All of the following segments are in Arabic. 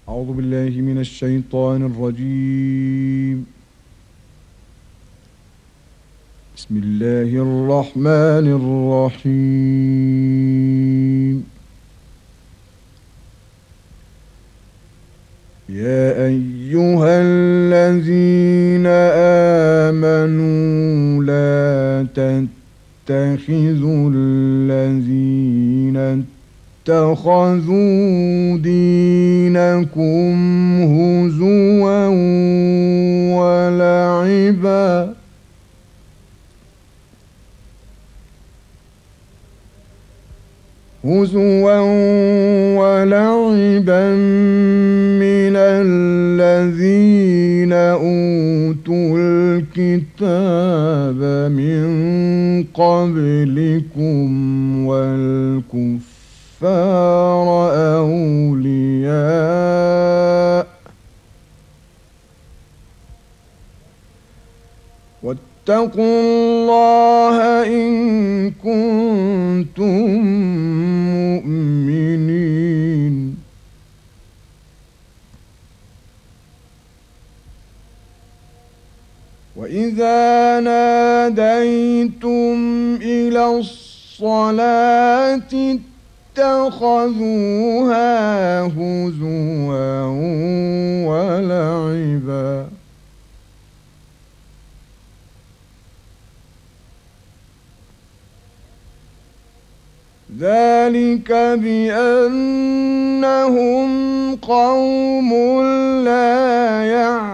أعوذ بالله من الشيطان الرجيم. بسم الله الرحمن الرحيم. يا أيها الذين آمنوا لا تتخذوا الذين اتخذوا دينكم هزوا ولعبا من الذين أوتوا الكتاب من قبلكم والكفار أولياء واتقوا الله إن كنتم مؤمنين. وإذا ناديتم إلى الصلاة اتخذوها هزوا ولعبا ذلك بأنهم قوم لا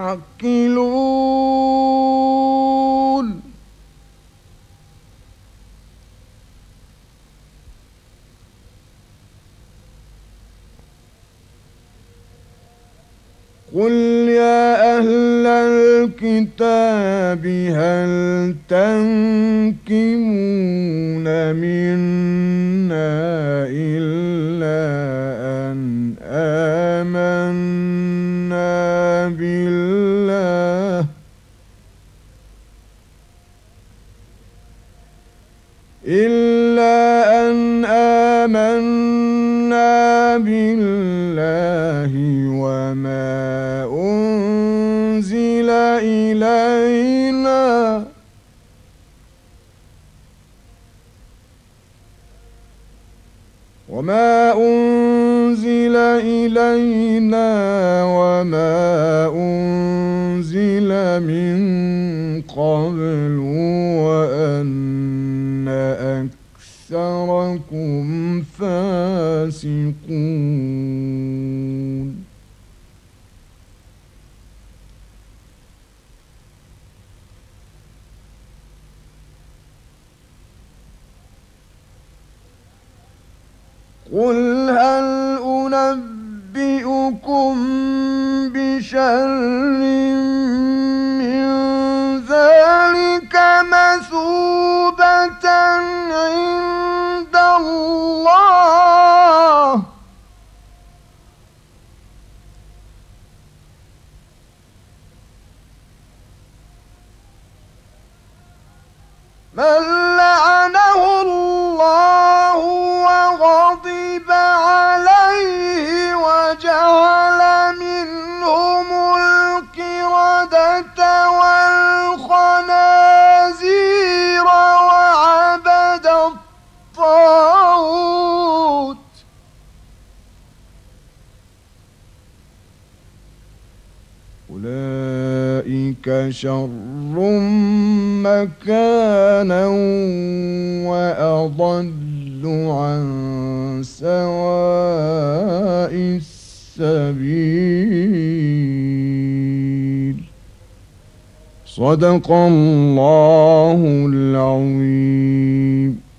يعقلون. قل يا أهل الكتاب هل تنكمون منا إلا أن آمنا بالله وما أنزل إلينا وما أنزل من قبل وأن أكثركم فاسقون. قل هل أنبئكم بشر من ذلك مثوبة عند الله من لعنه الله وغضب عليه وجعل منهم القردة والخنازير وعبد الطاغوت أولئك شر مكانا وأضل عن سواء السبيل. صدق الله العظيم.